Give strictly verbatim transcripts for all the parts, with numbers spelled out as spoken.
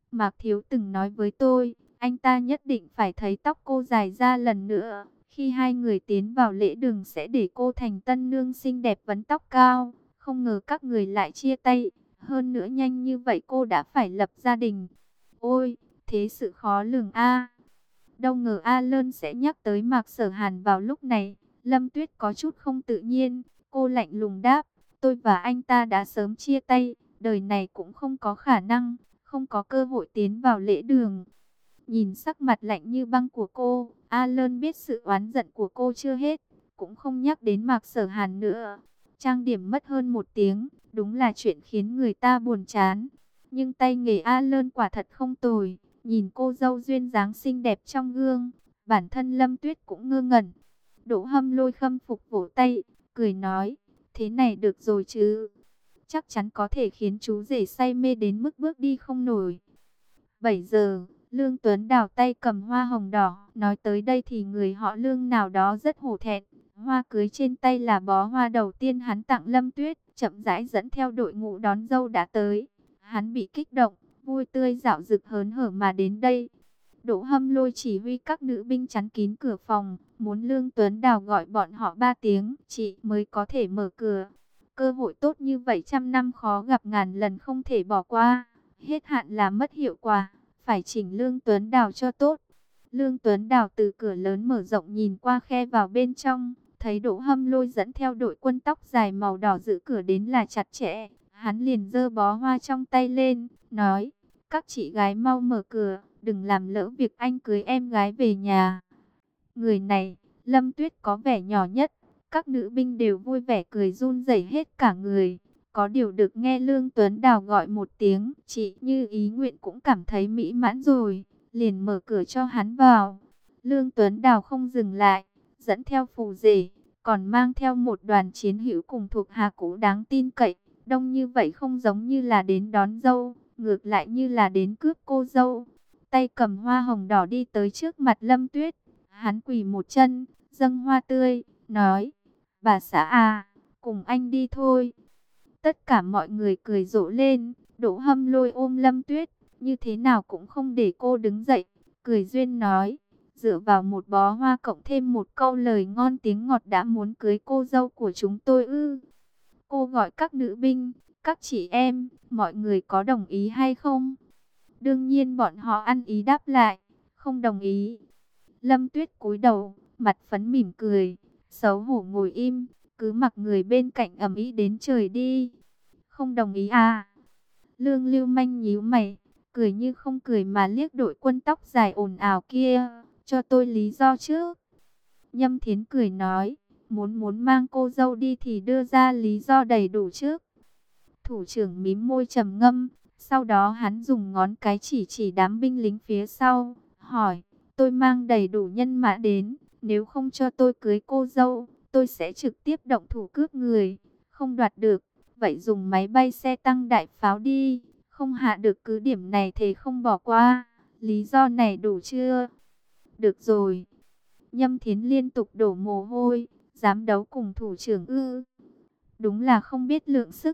Mạc Thiếu từng nói với tôi, anh ta nhất định phải thấy tóc cô dài ra lần nữa. Khi hai người tiến vào lễ đường sẽ để cô thành tân nương xinh đẹp vấn tóc cao. Không ngờ các người lại chia tay. Hơn nữa nhanh như vậy cô đã phải lập gia đình. Ôi, thế sự khó lường a. Đâu ngờ A Lơn sẽ nhắc tới Mạc Sở Hàn vào lúc này. Lâm Tuyết có chút không tự nhiên. Cô lạnh lùng đáp, tôi và anh ta đã sớm chia tay. Đời này cũng không có khả năng, không có cơ hội tiến vào lễ đường. Nhìn sắc mặt lạnh như băng của cô, A Lơn biết sự oán giận của cô chưa hết, cũng không nhắc đến Mạc Sở Hàn nữa. Trang điểm mất hơn một tiếng, đúng là chuyện khiến người ta buồn chán. Nhưng tay nghề A Lơn quả thật không tồi, nhìn cô dâu duyên dáng xinh đẹp trong gương, bản thân Lâm Tuyết cũng ngơ ngẩn. Đỗ Hâm Lôi khâm phục vỗ tay, cười nói, thế này được rồi chứ, chắc chắn có thể khiến chú rể say mê đến mức bước đi không nổi. bảy giờ, Lương Tuấn đào tay cầm hoa hồng đỏ, nói tới đây thì người họ Lương nào đó rất hổ thẹn. Hoa cưới trên tay là bó hoa đầu tiên hắn tặng Lâm Tuyết, chậm rãi dẫn theo đội ngũ đón dâu đã tới. Hắn bị kích động, vui tươi dạo dực hớn hở mà đến đây. Đỗ Hâm Lôi chỉ huy các nữ binh chắn kín cửa phòng, muốn Lương Tuấn Đào gọi bọn họ ba tiếng, chị mới có thể mở cửa. Cơ hội tốt như vậy trăm năm khó gặp, ngàn lần không thể bỏ qua. Hết hạn là mất hiệu quả, phải chỉnh Lương Tuấn Đào cho tốt. Lương Tuấn Đào từ cửa lớn mở rộng nhìn qua khe vào bên trong, thấy Đỗ Hâm Lôi dẫn theo đội quân tóc dài màu đỏ giữ cửa đến là chặt chẽ. Hắn liền giơ bó hoa trong tay lên, nói, các chị gái mau mở cửa, đừng làm lỡ việc anh cưới em gái về nhà. Người này, Lâm Tuyết có vẻ nhỏ nhất, các nữ binh đều vui vẻ cười run rẩy hết cả người. Có điều được nghe Lương Tuấn Đào gọi một tiếng, chị như ý nguyện cũng cảm thấy mỹ mãn rồi, liền mở cửa cho hắn vào. Lương Tuấn Đào không dừng lại, dẫn theo phù rể, còn mang theo một đoàn chiến hữu cùng thuộc hạ cũ đáng tin cậy. Đông như vậy không giống như là đến đón dâu, ngược lại như là đến cướp cô dâu. Tay cầm hoa hồng đỏ đi tới trước mặt Lâm Tuyết, hắn quỳ một chân, dâng hoa tươi, nói, bà xã à, cùng anh đi thôi. Tất cả mọi người cười rộ lên, Đỗ Hâm Lôi ôm Lâm Tuyết, như thế nào cũng không để cô đứng dậy, cười duyên nói, dựa vào một bó hoa cộng thêm một câu lời ngon tiếng ngọt đã muốn cưới cô dâu của chúng tôi ư. Cô gọi các nữ binh, các chị em, mọi người có đồng ý hay không? Đương nhiên bọn họ ăn ý đáp lại, không đồng ý. Lâm Tuyết cúi đầu, mặt phấn mỉm cười, xấu hổ ngồi im, cứ mặc người bên cạnh ầm ĩ đến trời đi. Không đồng ý à? Lương Lưu Manh nhíu mày, cười như không cười mà liếc đội quân tóc dài ồn ào kia, cho tôi lý do trước. Nhâm Thiến cười nói, muốn muốn mang cô dâu đi thì đưa ra lý do đầy đủ trước. Thủ trưởng mím môi trầm ngâm, sau đó hắn dùng ngón cái chỉ chỉ đám binh lính phía sau, hỏi, tôi mang đầy đủ nhân mã đến, nếu không cho tôi cưới cô dâu, tôi sẽ trực tiếp động thủ cướp người, không đoạt được, vậy dùng máy bay xe tăng đại pháo đi, không hạ được cứ điểm này thì không bỏ qua, lý do này đủ chưa? Được rồi. Nhâm Thiến liên tục đổ mồ hôi, dám đấu cùng thủ trưởng ư? Đúng là không biết lượng sức.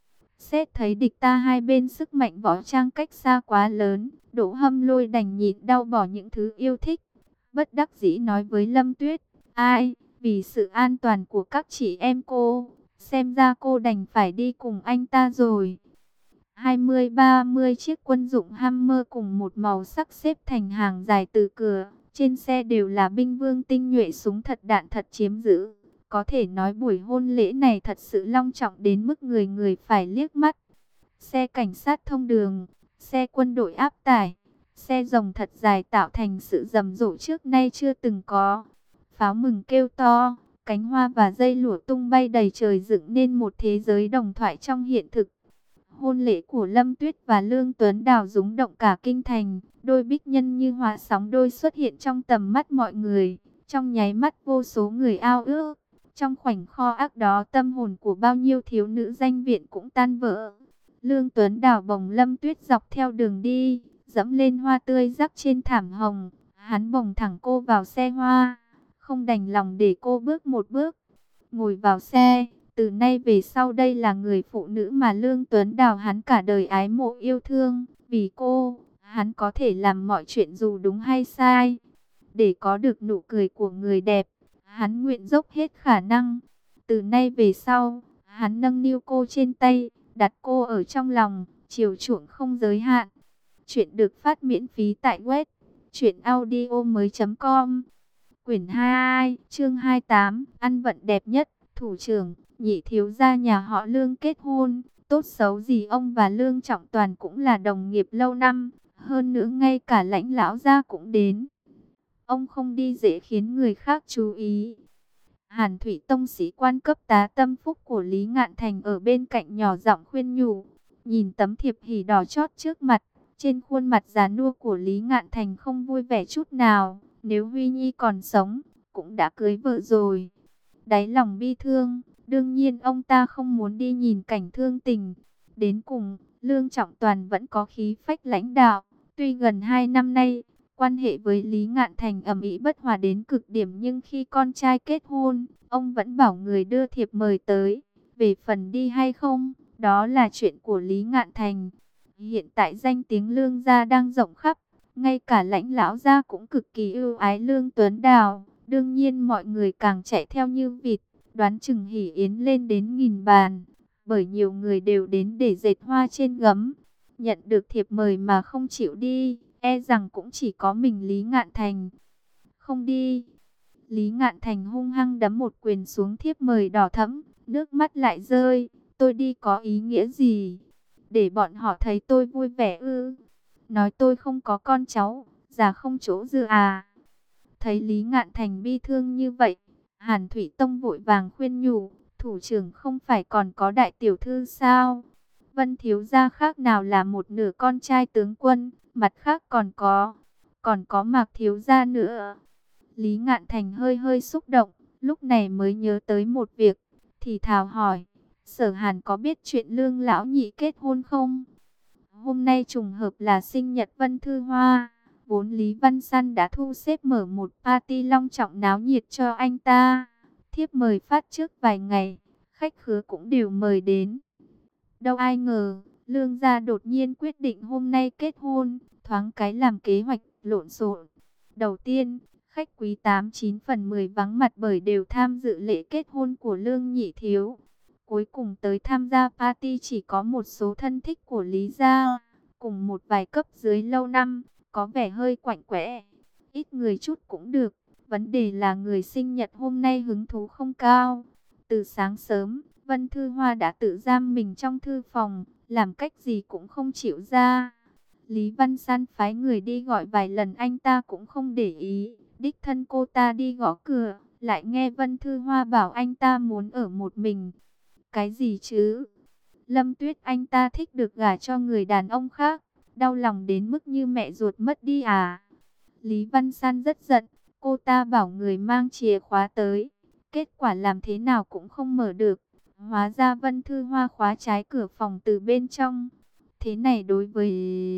Xét thấy địch ta hai bên sức mạnh võ trang cách xa quá lớn, Đỗ Hâm Lôi đành nhịn đau bỏ những thứ yêu thích. Bất đắc dĩ nói với Lâm Tuyết, ai, vì sự an toàn của các chị em cô, xem ra cô đành phải đi cùng anh ta rồi. hai mươi ba mươi chiếc quân dụng Hammer cùng một màu sắc xếp thành hàng dài từ cửa, trên xe đều là binh vương tinh nhuệ, súng thật đạn thật chiếm giữ. Có thể nói buổi hôn lễ này thật sự long trọng đến mức người người phải liếc mắt. Xe cảnh sát thông đường, xe quân đội áp tải, xe rồng thật dài tạo thành sự rầm rộ trước nay chưa từng có. Pháo mừng kêu to, cánh hoa và dây lụa tung bay đầy trời, dựng nên một thế giới đồng thoại trong hiện thực. Hôn lễ của Lâm Tuyết và Lương Tuấn Đào rúng động cả kinh thành, đôi bích nhân như hoa sóng đôi xuất hiện trong tầm mắt mọi người, trong nháy mắt vô số người ao ước. Trong khoảnh kho ác đó, tâm hồn của bao nhiêu thiếu nữ danh viện cũng tan vỡ. Lương Tuấn Đào bồng Lâm Tuyết dọc theo đường đi, dẫm lên hoa tươi rắc trên thảm hồng, hắn bồng thẳng cô vào xe hoa, không đành lòng để cô bước một bước. Ngồi vào xe, từ nay về sau đây là người phụ nữ mà Lương Tuấn Đào hắn cả đời ái mộ yêu thương, vì cô, hắn Hắn có thể làm mọi chuyện dù đúng hay sai. Để có được nụ cười của người đẹp, hắn nguyện dốc hết khả năng. Từ nay về sau, hắn nâng niu cô trên tay, đặt cô ở trong lòng, chiều chuộng không giới hạn. Chuyện được phát miễn phí tại web truyện audio mới chấm com. Quyển hai, chương hai mươi tám, ăn vận đẹp nhất. Thủ trưởng, nhị thiếu gia nhà họ Lương kết hôn. Tốt xấu gì ông và Lương Trọng Toàn cũng là đồng nghiệp lâu năm. Hơn nữa ngay cả lãnh lão gia cũng đến. Ông không đi dễ khiến người khác chú ý. Hàn Thủy Tông sĩ quan cấp tá tâm phúc của Lý Ngạn Thành ở bên cạnh nhỏ giọng khuyên nhủ. Nhìn tấm thiệp hỉ đỏ chót trước mặt, trên khuôn mặt già nua của Lý Ngạn Thành không vui vẻ chút nào. Nếu Huy Nhi còn sống, cũng đã cưới vợ rồi. Đáy lòng bi thương, đương nhiên ông ta không muốn đi nhìn cảnh thương tình. Đến cùng, Lương Trọng Toàn vẫn có khí phách lãnh đạo. Tuy gần hai năm nay, quan hệ với Lý Ngạn Thành ầm ĩ bất hòa đến cực điểm, nhưng khi con trai kết hôn, ông vẫn bảo người đưa thiệp mời tới. Về phần đi hay không, đó là chuyện của Lý Ngạn Thành. Hiện tại danh tiếng Lương gia đang rộng khắp, ngay cả lãnh lão gia cũng cực kỳ ưu ái Lương Tuấn Đào. Đương nhiên mọi người càng chạy theo như vịt, đoán chừng hỉ yến lên đến nghìn bàn, bởi nhiều người đều đến để dệt hoa trên gấm. Nhận được thiệp mời mà không chịu đi, e rằng cũng chỉ có mình Lý Ngạn Thành. Không đi. Lý Ngạn Thành hung hăng đấm một quyền xuống thiếp mời đỏ thẫm, nước mắt lại rơi. Tôi đi có ý nghĩa gì? Để bọn họ thấy tôi vui vẻ ư? Nói tôi không có con cháu, già không chỗ dựa à? Thấy Lý Ngạn Thành bi thương như vậy, Hàn Thủy Tông vội vàng khuyên nhủ, thủ trưởng không phải còn có đại tiểu thư sao? Vân thiếu gia khác nào là một nửa con trai tướng quân, mặt khác còn có, còn có Mạc thiếu gia nữa. Lý Ngạn Thành hơi hơi xúc động, lúc này mới nhớ tới một việc, thì thào hỏi, Sở Hàn có biết chuyện Lương lão nhị kết hôn không? Hôm nay trùng hợp là sinh nhật Vân Thư Hoa, vốn Lý Văn Săn đã thu xếp mở một party long trọng náo nhiệt cho anh ta. Thiếp mời phát trước vài ngày, khách khứa cũng đều mời đến. Đâu ai ngờ, Lương gia đột nhiên quyết định hôm nay kết hôn, thoáng cái làm kế hoạch lộn xộn. Đầu tiên, khách quý tám chín phần mười vắng mặt bởi đều tham dự lễ kết hôn của Lương nhị thiếu. Cuối cùng tới tham gia party chỉ có một số thân thích của Lý gia, cùng một vài cấp dưới lâu năm, có vẻ hơi quạnh quẽ. Ít người chút cũng được, vấn đề là người sinh nhật hôm nay hứng thú không cao. Từ sáng sớm, Vân Thư Hoa đã tự giam mình trong thư phòng, làm cách gì cũng không chịu ra. Lý Văn San phái người đi gọi vài lần anh ta cũng không để ý. Đích thân cô ta đi gõ cửa, lại nghe Vân Thư Hoa bảo anh ta muốn ở một mình. Cái gì chứ? Lâm Tuyết anh ta thích được gả cho người đàn ông khác, đau lòng đến mức như mẹ ruột mất đi à? Lý Văn San rất giận, cô ta bảo người mang chìa khóa tới. Kết quả làm thế nào cũng không mở được. Hóa ra Vân Thư Hoa khóa trái cửa phòng từ bên trong. Thế này đối với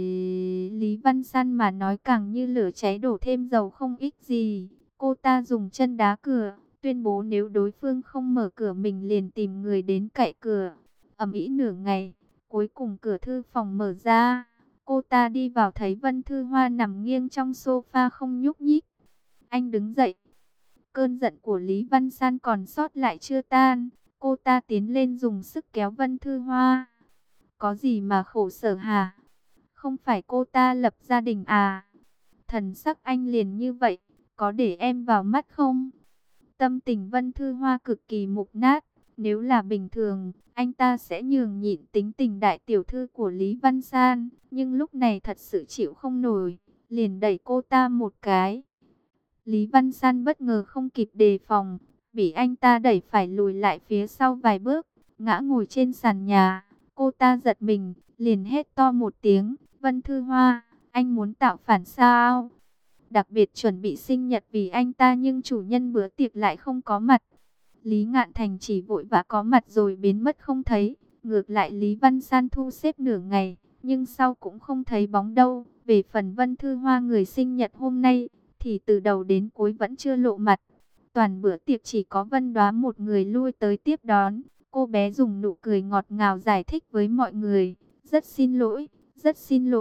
Lý Văn San mà nói càng như lửa cháy đổ thêm dầu không ích gì. Cô ta dùng chân đá cửa, tuyên bố nếu đối phương không mở cửa mình liền tìm người đến cạy cửa. Ầm ĩ nửa ngày, cuối cùng cửa thư phòng mở ra. Cô ta đi vào thấy Vân Thư Hoa nằm nghiêng trong sofa không nhúc nhích. Anh đứng dậy. Cơn giận của Lý Văn San còn sót lại chưa tan. Cô ta tiến lên dùng sức kéo Vân Thư Hoa. Có gì mà khổ sở hả? Không phải cô ta lập gia đình à? Thần sắc anh liền như vậy, có để em vào mắt không? Tâm tình Vân Thư Hoa cực kỳ mục nát. Nếu là bình thường, anh ta sẽ nhường nhịn tính tình đại tiểu thư của Lý Văn San. Nhưng lúc này thật sự chịu không nổi, liền đẩy cô ta một cái. Lý Văn San bất ngờ không kịp đề phòng, bị anh ta đẩy phải lùi lại phía sau vài bước, ngã ngồi trên sàn nhà. Cô ta giật mình, liền hét to một tiếng, Vân Thư Hoa, anh muốn tạo phản sao? Đặc biệt chuẩn bị sinh nhật vì anh ta nhưng chủ nhân bữa tiệc lại không có mặt. Lý Ngạn Thành chỉ vội vã có mặt rồi biến mất không thấy. Ngược lại Lý Văn San thu xếp nửa ngày, nhưng sau cũng không thấy bóng đâu. Về phần Vân Thư Hoa người sinh nhật hôm nay, thì từ đầu đến cuối vẫn chưa lộ mặt. Toàn bữa tiệc chỉ có Vân Đoá một người lui tới tiếp đón. Cô bé dùng nụ cười ngọt ngào giải thích với mọi người. Rất xin lỗi, rất xin lỗi.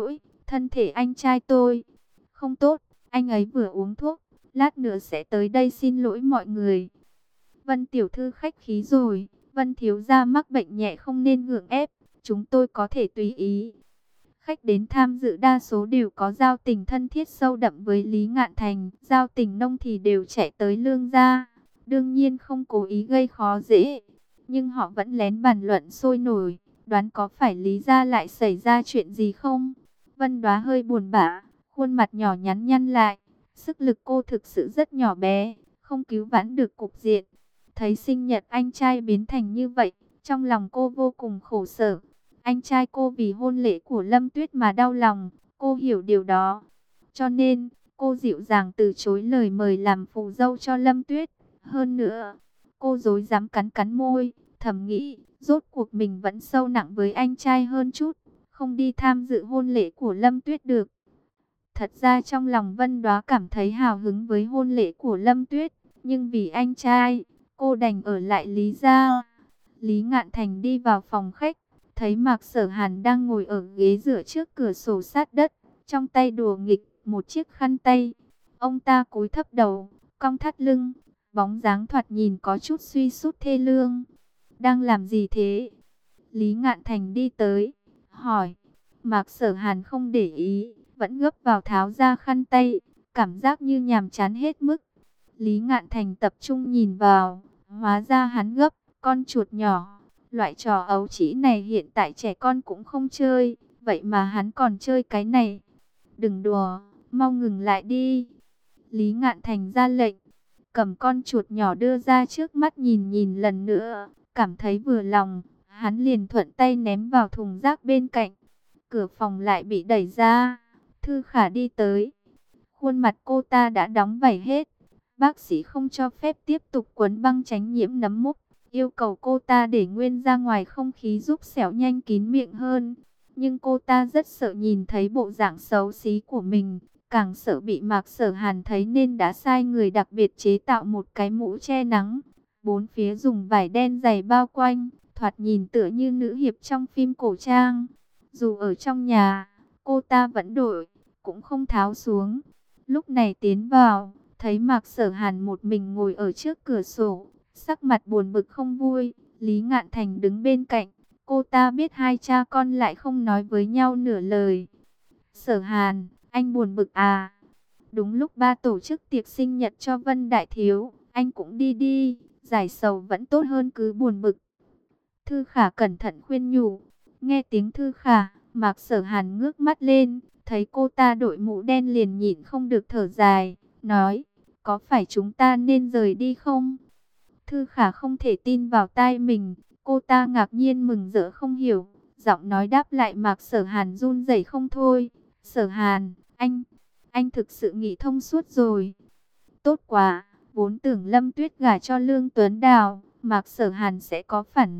thân thể anh trai tôi không tốt, anh ấy vừa uống thuốc, lát nữa sẽ tới đây xin lỗi mọi người. Vân tiểu thư khách khí rồi, Vân thiếu gia mắc bệnh nhẹ không nên gượng ép, chúng tôi có thể tùy ý. Khách đến tham dự đa số đều có giao tình thân thiết sâu đậm với Lý Ngạn Thành, giao tình nông thì đều chạy tới Lương gia, đương nhiên không cố ý gây khó dễ, nhưng họ vẫn lén bàn luận sôi nổi, đoán có phải Lý gia lại xảy ra chuyện gì không. Vân Đoá hơi buồn bã, khuôn mặt nhỏ nhắn nhăn lại, sức lực cô thực sự rất nhỏ bé, không cứu vãn được cục diện. Thấy sinh nhật anh trai biến thành như vậy, trong lòng cô vô cùng khổ sở. Anh trai cô vì hôn lễ của Lâm Tuyết mà đau lòng, cô hiểu điều đó. Cho nên, cô dịu dàng từ chối lời mời làm phù dâu cho Lâm Tuyết. Hơn nữa, cô dối dám cắn cắn môi, thầm nghĩ, rốt cuộc mình vẫn sâu nặng với anh trai hơn chút, không đi tham dự hôn lễ của Lâm Tuyết được. Thật ra trong lòng Vân Đoá cảm thấy hào hứng với hôn lễ của Lâm Tuyết, nhưng vì anh trai, cô đành ở lại Lý gia. Lý Ngạn Thành đi vào phòng khách, thấy Mạc Sở Hàn đang ngồi ở ghế dựa trước cửa sổ sát đất, trong tay đùa nghịch một chiếc khăn tay. Ông ta cúi thấp đầu, cong thắt lưng, bóng dáng thoạt nhìn có chút suy sút thê lương. Đang làm gì thế? Lý Ngạn Thành đi tới, hỏi. Mạc Sở Hàn không để ý, vẫn gấp vào tháo ra khăn tay, cảm giác như nhàm chán hết mức. Lý Ngạn Thành tập trung nhìn vào, hóa ra hắn gấp con chuột nhỏ. Loại trò ấu trĩ này hiện tại trẻ con cũng không chơi, vậy mà hắn còn chơi cái này. Đừng đùa, mau ngừng lại đi. Lý Ngạn Thành ra lệnh, cầm con chuột nhỏ đưa ra trước mắt nhìn nhìn lần nữa, cảm thấy vừa lòng, hắn liền thuận tay ném vào thùng rác bên cạnh. Cửa phòng lại bị đẩy ra, Thư Khả đi tới. Khuôn mặt cô ta đã đóng vảy hết, bác sĩ không cho phép tiếp tục quấn băng tránh nhiễm nấm mốc, yêu cầu cô ta để nguyên ra ngoài không khí giúp sẹo nhanh kín miệng hơn. Nhưng cô ta rất sợ nhìn thấy bộ dạng xấu xí của mình, càng sợ bị Mạc Sở Hàn thấy nên đã sai người đặc biệt chế tạo một cái mũ che nắng. Bốn phía dùng vải đen dày bao quanh, thoạt nhìn tựa như nữ hiệp trong phim cổ trang. Dù ở trong nhà, cô ta vẫn đội, cũng không tháo xuống. Lúc này tiến vào, thấy Mạc Sở Hàn một mình ngồi ở trước cửa sổ, sắc mặt buồn bực không vui. Lý Ngạn Thành đứng bên cạnh, cô ta biết hai cha con lại không nói với nhau nửa lời. Sở Hàn, anh buồn bực à? Đúng lúc ba tổ chức tiệc sinh nhật cho Vân Đại Thiếu, anh cũng đi đi, giải sầu vẫn tốt hơn cứ buồn bực. Thư Khả cẩn thận khuyên nhủ. Nghe tiếng Thư Khả, Mạc Sở Hàn ngước mắt lên, thấy cô ta đội mũ đen liền nhịn không được thở dài, nói, có phải chúng ta nên rời đi không? Thư Khả không thể tin vào tai mình, cô ta ngạc nhiên mừng rỡ không hiểu, giọng nói đáp lại Mạc Sở Hàn run rẩy không thôi. Sở Hàn, anh, anh thực sự nghĩ thông suốt rồi. Tốt quá, vốn tưởng Lâm Tuyết gả cho Lương Tuấn Đào, Mạc Sở Hàn sẽ có phản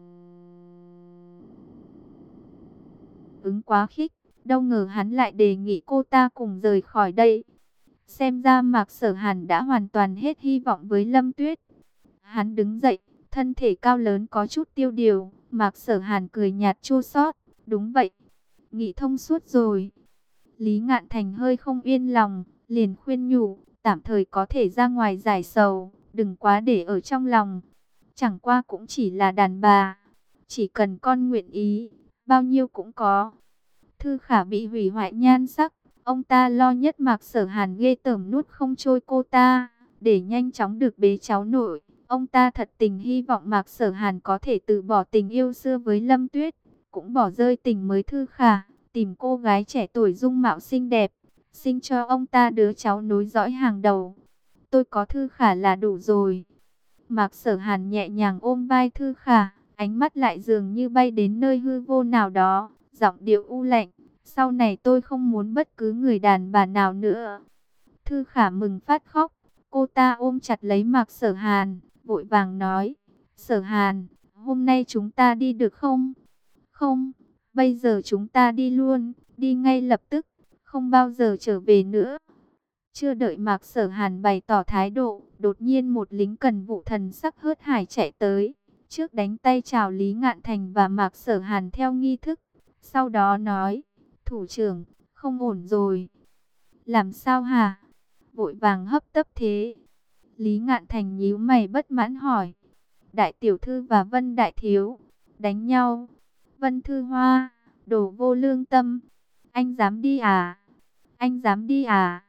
ứng quá khích, đâu ngờ hắn lại đề nghị cô ta cùng rời khỏi đây. Xem ra Mạc Sở Hàn đã hoàn toàn hết hy vọng với Lâm Tuyết. Hắn đứng dậy, thân thể cao lớn có chút tiêu điều. Mạc Sở Hàn cười nhạt chua xót, đúng vậy, nghĩ thông suốt rồi. Lý Ngạn Thành hơi không yên lòng, liền khuyên nhủ, tạm thời có thể ra ngoài giải sầu, đừng quá để ở trong lòng. Chẳng qua cũng chỉ là đàn bà, chỉ cần con nguyện ý, bao nhiêu cũng có. Thư Khả bị hủy hoại nhan sắc, ông ta lo nhất Mạc Sở Hàn ghê tởm nuốt không trôi cô ta, để nhanh chóng được bế cháu nội. Ông ta thật tình hy vọng Mạc Sở Hàn có thể từ bỏ tình yêu xưa với Lâm Tuyết, cũng bỏ rơi tình mới Thư Khả, tìm cô gái trẻ tuổi dung mạo xinh đẹp, sinh cho ông ta đứa cháu nối dõi hàng đầu. Tôi có Thư Khả là đủ rồi. Mạc Sở Hàn nhẹ nhàng ôm vai Thư Khả, ánh mắt lại dường như bay đến nơi hư vô nào đó, giọng điệu u lạnh. Sau này tôi không muốn bất cứ người đàn bà nào nữa. Thư Khả mừng phát khóc, cô ta ôm chặt lấy Mạc Sở Hàn, vội vàng nói, Sở Hàn, hôm nay chúng ta đi được không? Không, bây giờ chúng ta đi luôn, đi ngay lập tức, không bao giờ trở về nữa. Chưa đợi Mạc Sở Hàn bày tỏ thái độ, đột nhiên một lính cần vụ thần sắc hớt hải chạy tới, trước đánh tay chào Lý Ngạn Thành và Mạc Sở Hàn theo nghi thức, sau đó nói, thủ trưởng, không ổn rồi. Làm sao hả? Vội vàng hấp tấp thế. Lý Ngạn Thành nhíu mày bất mãn hỏi. Đại tiểu thư và Vân đại thiếu đánh nhau. Vân Thư Hoa, đồ vô lương tâm. Anh dám đi à? Anh dám đi à?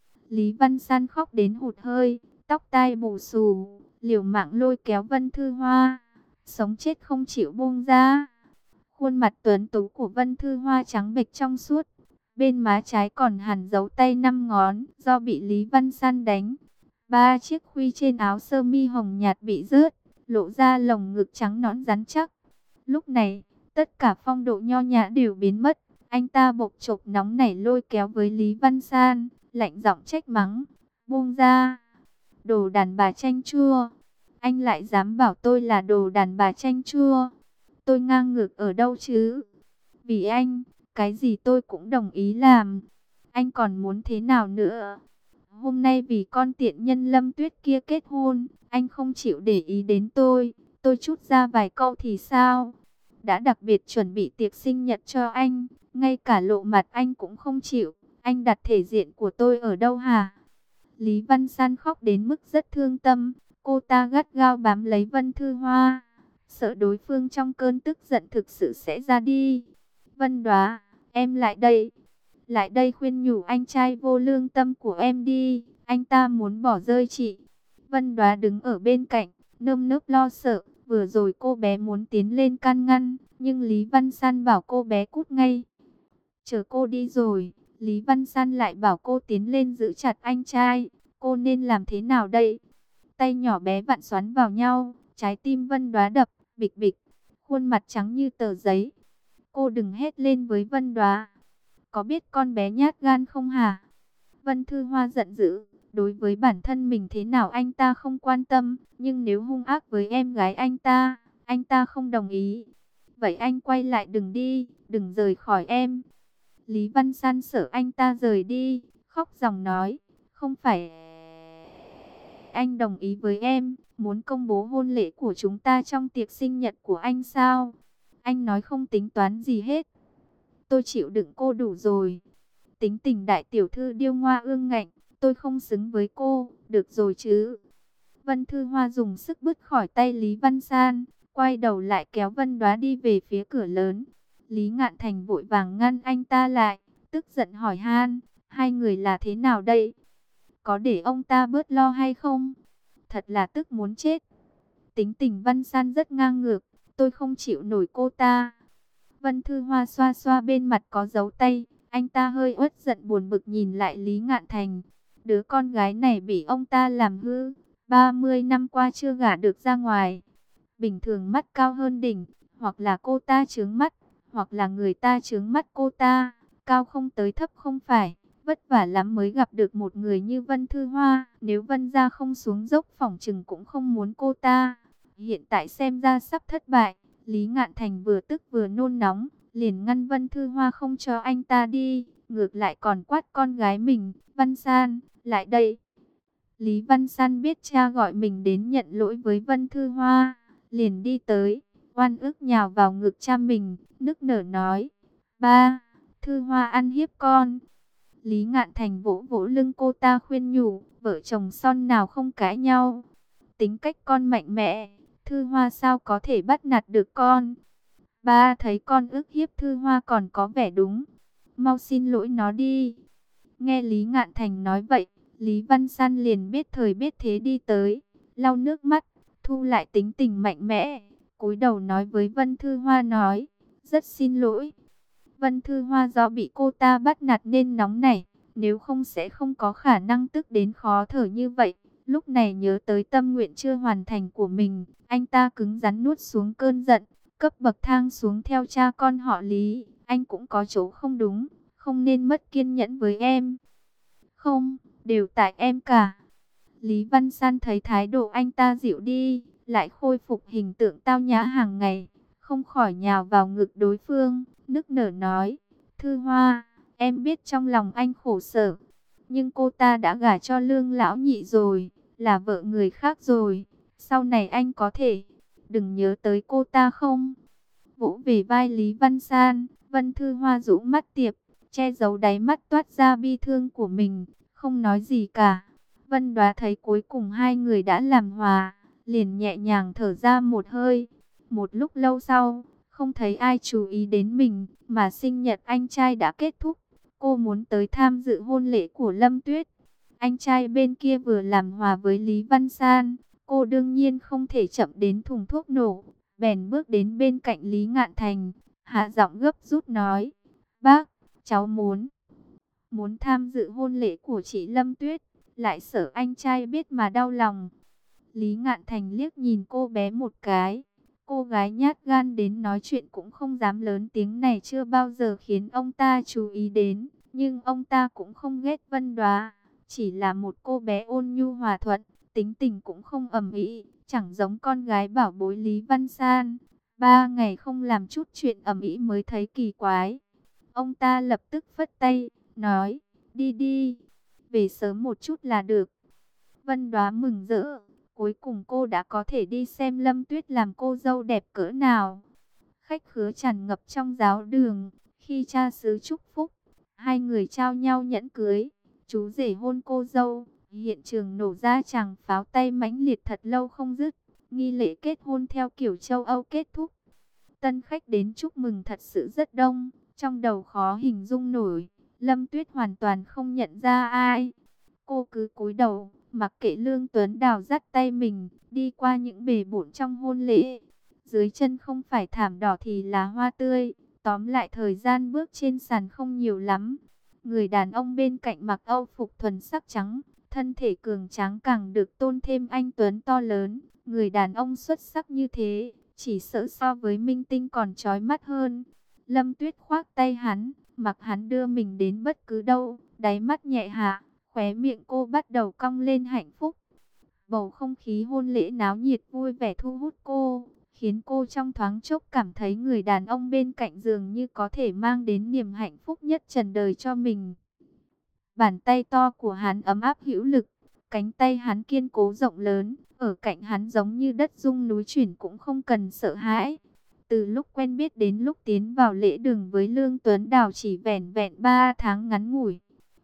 Lý Văn San khóc đến hụt hơi, tóc tai bù xù, liều mạng lôi kéo Vân Thư Hoa, sống chết không chịu buông ra. Khuôn mặt tuấn tú của Vân Thư Hoa trắng bệch trong suốt, bên má trái còn hằn dấu tay năm ngón do bị Lý Văn San đánh. Ba chiếc khuy trên áo sơ mi hồng nhạt bị rớt, lộ ra lồng ngực trắng nõn rắn chắc. Lúc này, tất cả phong độ nho nhã đều biến mất. Anh ta bộc chộp nóng nảy lôi kéo với Lý Văn San, lạnh giọng trách mắng. Buông ra, đồ đàn bà chanh chua. Anh lại dám bảo tôi là đồ đàn bà chanh chua. Tôi ngang ngược ở đâu chứ? Vì anh, cái gì tôi cũng đồng ý làm. Anh còn muốn thế nào nữa? Hôm nay vì con tiện nhân Lâm Tuyết kia kết hôn, anh không chịu để ý đến tôi. Tôi chút ra vài câu thì sao? Đã đặc biệt chuẩn bị tiệc sinh nhật cho anh, ngay cả lộ mặt anh cũng không chịu. Anh đặt thể diện của tôi ở đâu hả? Lý Văn San khóc đến mức rất thương tâm. Cô ta gắt gao bám lấy Vân Thư Hoa, sợ đối phương trong cơn tức giận thực sự sẽ ra đi. Vân Đoá, em lại đây. Lại đây khuyên nhủ anh trai vô lương tâm của em đi. Anh ta muốn bỏ rơi chị. Vân Đoá đứng ở bên cạnh, nơm nớp lo sợ. Vừa rồi cô bé muốn tiến lên can ngăn, nhưng Lý Văn San bảo cô bé cút ngay. Chờ cô đi rồi, Lý Văn San lại bảo cô tiến lên giữ chặt anh trai. Cô nên làm thế nào đây? Tay nhỏ bé vặn xoắn vào nhau, trái tim Vân Đoá đập, bịch bịch, khuôn mặt trắng như tờ giấy. Cô đừng hét lên với Vân Đoá. Có biết con bé nhát gan không hả? Vân Thư Hoa giận dữ, đối với bản thân mình thế nào anh ta không quan tâm, nhưng nếu hung ác với em gái anh ta, anh ta không đồng ý. Vậy anh quay lại đừng đi, đừng rời khỏi em. Lý Văn San sợ anh ta rời đi, khóc ròng nói, không phải anh đồng ý với em, muốn công bố hôn lễ của chúng ta trong tiệc sinh nhật của anh sao? Anh nói không tính toán gì hết. Tôi chịu đựng cô đủ rồi. Tính tình đại tiểu thư điêu ngoa ương ngạnh, tôi không xứng với cô, được rồi chứ. Vân Thư Hoa dùng sức bứt khỏi tay Lý Văn San, quay đầu lại kéo Vân Đoá đi về phía cửa lớn. Lý Ngạn Thành vội vàng ngăn anh ta lại, tức giận hỏi han, hai người là thế nào đây? Có để ông ta bớt lo hay không? Thật là tức muốn chết. Tính tình Văn San rất ngang ngược, tôi không chịu nổi cô ta. Vân Thư Hoa xoa xoa bên mặt có dấu tay, anh ta hơi uất giận buồn bực nhìn lại Lý Ngạn Thành. Đứa con gái này bị ông ta làm hư, ba mươi năm qua chưa gả được ra ngoài. Bình thường mắt cao hơn đỉnh, hoặc là cô ta chướng mắt, hoặc là người ta chướng mắt cô ta, cao không tới thấp không phải. Vất vả lắm mới gặp được một người như Vân Thư Hoa, nếu Vân gia không xuống dốc phỏng chừng cũng không muốn cô ta. Hiện tại xem ra sắp thất bại, Lý Ngạn Thành vừa tức vừa nôn nóng, liền ngăn Vân Thư Hoa không cho anh ta đi, ngược lại còn quát con gái mình, Văn San, lại đây. Lý Văn San biết cha gọi mình đến nhận lỗi với Vân Thư Hoa, liền đi tới, oan ức nhào vào ngực cha mình, nức nở nói, ba, Thư Hoa ăn hiếp con. Lý Ngạn Thành vỗ vỗ lưng cô ta khuyên nhủ, vợ chồng son nào không cãi nhau. Tính cách con mạnh mẽ, Thư Hoa sao có thể bắt nạt được con. Ba thấy con ức hiếp Thư Hoa còn có vẻ đúng. Mau xin lỗi nó đi. Nghe Lý Ngạn Thành nói vậy, Lý Văn San liền biết thời biết thế đi tới, lau nước mắt, thu lại tính tình mạnh mẽ, cúi đầu nói với Vân Thư Hoa nói, rất xin lỗi. Vân Thư Hoa do bị cô ta bắt nạt nên nóng nảy, nếu không sẽ không có khả năng tức đến khó thở như vậy. Lúc này nhớ tới tâm nguyện chưa hoàn thành của mình, anh ta cứng rắn nuốt xuống cơn giận, cấp bậc thang xuống theo cha con họ Lý. Anh cũng có chỗ không đúng, không nên mất kiên nhẫn với em. Không, đều tại em cả. Lý Văn San thấy thái độ anh ta dịu đi, lại khôi phục hình tượng tao nhã hàng ngày, không khỏi nhào vào ngực đối phương, nức nở nói, Thư Hoa, em biết trong lòng anh khổ sở, nhưng cô ta đã gả cho Lương lão nhị rồi, là vợ người khác rồi, sau này anh có thể đừng nhớ tới cô ta không? Vỗ về vai Lý Văn San, Vân Thư Hoa rũ mắt tiệp, che giấu đáy mắt toát ra bi thương của mình, không nói gì cả. Vân Đoá thấy cuối cùng hai người đã làm hòa, liền nhẹ nhàng thở ra một hơi. Một lúc lâu sau, không thấy ai chú ý đến mình, mà sinh nhật anh trai đã kết thúc. Cô muốn tới tham dự hôn lễ của Lâm Tuyết. Anh trai bên kia vừa làm hòa với Lý Văn San, cô đương nhiên không thể chậm đến thùng thuốc nổ, bèn bước đến bên cạnh Lý Ngạn Thành, hạ giọng gấp rút nói: "Bác, cháu muốn muốn tham dự hôn lễ của chị Lâm Tuyết, lại sợ anh trai biết mà đau lòng." Lý Ngạn Thành liếc nhìn cô bé một cái. Cô gái nhát gan đến nói chuyện cũng không dám lớn tiếng này chưa bao giờ khiến ông ta chú ý đến. Nhưng ông ta cũng không ghét Vân Đoá, chỉ là một cô bé ôn nhu hòa thuận, tính tình cũng không ầm ĩ, chẳng giống con gái bảo bối Lý Văn San. Ba ngày không làm chút chuyện ầm ĩ mới thấy kỳ quái. Ông ta lập tức phất tay, nói: "Đi đi, về sớm một chút là được." Vân Đoá mừng rỡ, cuối cùng cô đã có thể đi xem Lâm Tuyết làm cô dâu đẹp cỡ nào. Khách khứa tràn ngập trong giáo đường, khi cha xứ chúc phúc, hai người trao nhau nhẫn cưới, chú rể hôn cô dâu, hiện trường nổ ra tràng pháo tay mãnh liệt thật lâu không dứt. Nghi lễ kết hôn theo kiểu châu Âu kết thúc. Tân khách đến chúc mừng thật sự rất đông, trong đầu khó hình dung nổi. Lâm Tuyết hoàn toàn không nhận ra ai. Cô cứ cúi đầu, mặc kệ Lương Tuấn Đào dắt tay mình, đi qua những bề bộn trong hôn lễ. Dưới chân không phải thảm đỏ thì là hoa tươi. Tóm lại thời gian bước trên sàn không nhiều lắm. Người đàn ông bên cạnh mặc âu phục thuần sắc trắng, thân thể cường tráng càng được tôn thêm anh tuấn to lớn. Người đàn ông xuất sắc như thế, chỉ sợ so với minh tinh còn chói mắt hơn. Lâm Tuyết khoác tay hắn, mặc hắn đưa mình đến bất cứ đâu, đáy mắt nhẹ hạ, khóe miệng cô bắt đầu cong lên hạnh phúc. Bầu không khí hôn lễ náo nhiệt vui vẻ thu hút cô, khiến cô trong thoáng chốc cảm thấy người đàn ông bên cạnh dường như có thể mang đến niềm hạnh phúc nhất trần đời cho mình. Bàn tay to của hắn ấm áp hữu lực, cánh tay hắn kiên cố rộng lớn, ở cạnh hắn giống như đất rung núi chuyển cũng không cần sợ hãi. Từ lúc quen biết đến lúc tiến vào lễ đường với Lương Tuấn Đào chỉ vẻn vẹn ba tháng ngắn ngủi.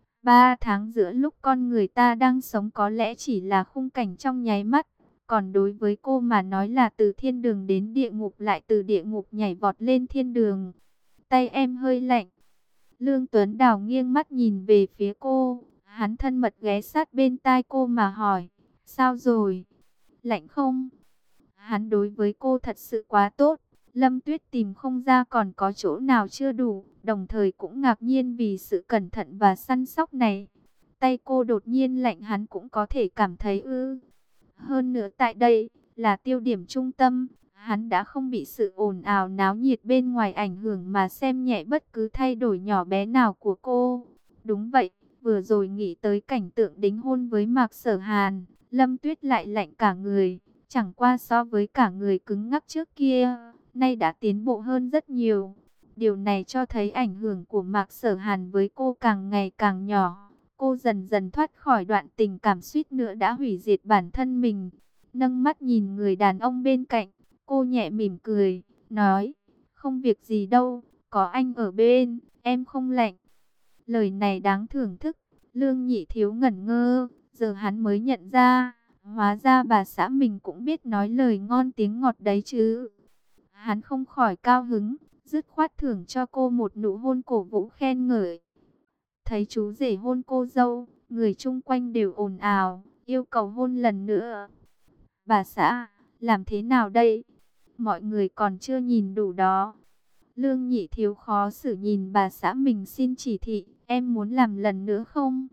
Ba tháng giữa lúc con người ta đang sống có lẽ chỉ là khung cảnh trong nháy mắt. Còn đối với cô mà nói là từ thiên đường đến địa ngục, lại từ địa ngục nhảy vọt lên thiên đường. Tay em hơi lạnh. Lương Tuấn Đào nghiêng mắt nhìn về phía cô. Hắn thân mật ghé sát bên tai cô mà hỏi: "Sao rồi? Lạnh không?" Hắn đối với cô thật sự quá tốt. Lâm Tuyết tìm không ra còn có chỗ nào chưa đủ, đồng thời cũng ngạc nhiên vì sự cẩn thận và săn sóc này. Tay cô đột nhiên lạnh hắn cũng có thể cảm thấy ư. Hơn nữa tại đây là tiêu điểm trung tâm, hắn đã không bị sự ồn ào náo nhiệt bên ngoài ảnh hưởng mà xem nhẹ bất cứ thay đổi nhỏ bé nào của cô. Đúng vậy, vừa rồi nghĩ tới cảnh tượng đính hôn với Mạc Sở Hàn, Lâm Tuyết lại lạnh cả người, chẳng qua so với cả người cứng ngắc trước kia, nay đã tiến bộ hơn rất nhiều. Điều này cho thấy ảnh hưởng của Mạc Sở Hàn với cô càng ngày càng nhỏ. Cô dần dần thoát khỏi đoạn tình cảm suýt nữa đã hủy diệt bản thân mình. Nâng mắt nhìn người đàn ông bên cạnh, cô nhẹ mỉm cười, nói: "Không việc gì đâu, có anh ở bên, em không lạnh." Lời này đáng thưởng thức. Lương Nhị Thiếu ngẩn ngơ, giờ hắn mới nhận ra, hóa ra bà xã mình cũng biết nói lời ngon tiếng ngọt đấy chứ. Hắn không khỏi cao hứng, dứt khoát thưởng cho cô một nụ hôn cổ vũ khen ngợi. Thấy chú rể hôn cô dâu, người chung quanh đều ồn ào, yêu cầu hôn lần nữa. Bà xã, làm thế nào đây? Mọi người còn chưa nhìn đủ đó. Lương Nhị Thiếu khó xử nhìn bà xã mình xin chỉ thị, em muốn làm lần nữa không?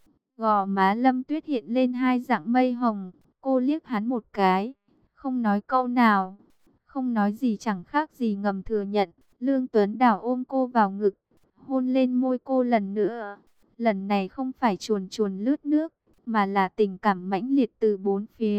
Gò má Lâm Tuyết hiện lên hai dặng mây hồng, cô liếc hắn một cái, không nói câu nào. Không nói gì chẳng khác gì ngầm thừa nhận. Lương Tuấn Đào ôm cô vào ngực, hôn lên môi cô lần nữa. Lần này không phải chuồn chuồn lướt nước, mà là tình cảm mãnh liệt từ bốn phía.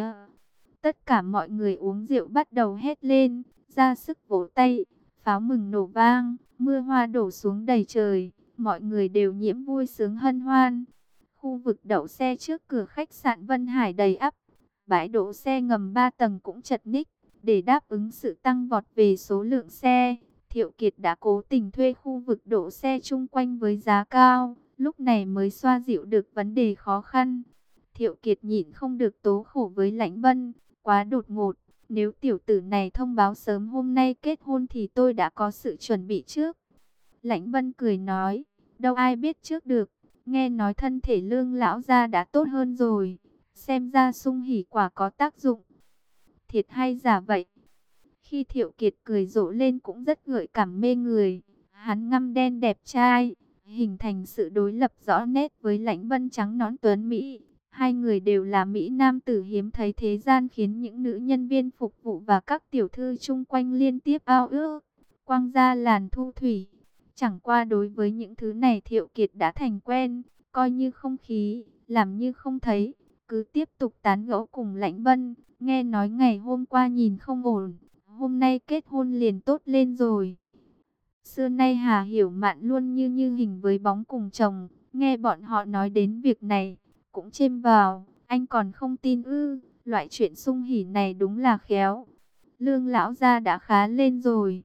Tất cả mọi người uống rượu bắt đầu hét lên, ra sức vỗ tay, pháo mừng nổ vang, mưa hoa đổ xuống đầy trời, mọi người đều nhiễm vui sướng hân hoan. Khu vực đậu xe trước cửa khách sạn Vân Hải đầy ắp, bãi đỗ xe ngầm ba tầng cũng chật ních. Để đáp ứng sự tăng vọt về số lượng xe, Thiệu Kiệt đã cố tình thuê khu vực đỗ xe chung quanh với giá cao, lúc này mới xoa dịu được vấn đề khó khăn. Thiệu Kiệt nhịn không được tố khổ với Lãnh Vân, quá đột ngột, nếu tiểu tử này thông báo sớm hôm nay kết hôn thì tôi đã có sự chuẩn bị trước. Lãnh Vân cười nói, đâu ai biết trước được, nghe nói thân thể Lương lão gia đã tốt hơn rồi, xem ra sung hỉ quả có tác dụng. Thiệt hay giả vậy? Khi Thiệu Kiệt cười rộ lên cũng rất gợi cảm mê người, hắn ngăm đen đẹp trai, hình thành sự đối lập rõ nét với Lãnh Vân trắng nõn tuấn Mỹ. Hai người đều là Mỹ nam tử hiếm thấy thế gian, khiến những nữ nhân viên phục vụ và các tiểu thư chung quanh liên tiếp ao ước. Quang gia làn thu thủy. Chẳng qua đối với những thứ này Thiệu Kiệt đã thành quen, coi như không khí, làm như không thấy, cứ tiếp tục tán gẫu cùng Lãnh Vân. Nghe nói ngày hôm qua nhìn không ổn, hôm nay kết hôn liền tốt lên rồi. Xưa nay Hà Hiểu Mạn luôn như như hình với bóng cùng chồng, nghe bọn họ nói đến việc này, cũng chêm vào, anh còn không tin ư, loại chuyện sung hỉ này đúng là khéo. Lương lão gia đã khá lên rồi.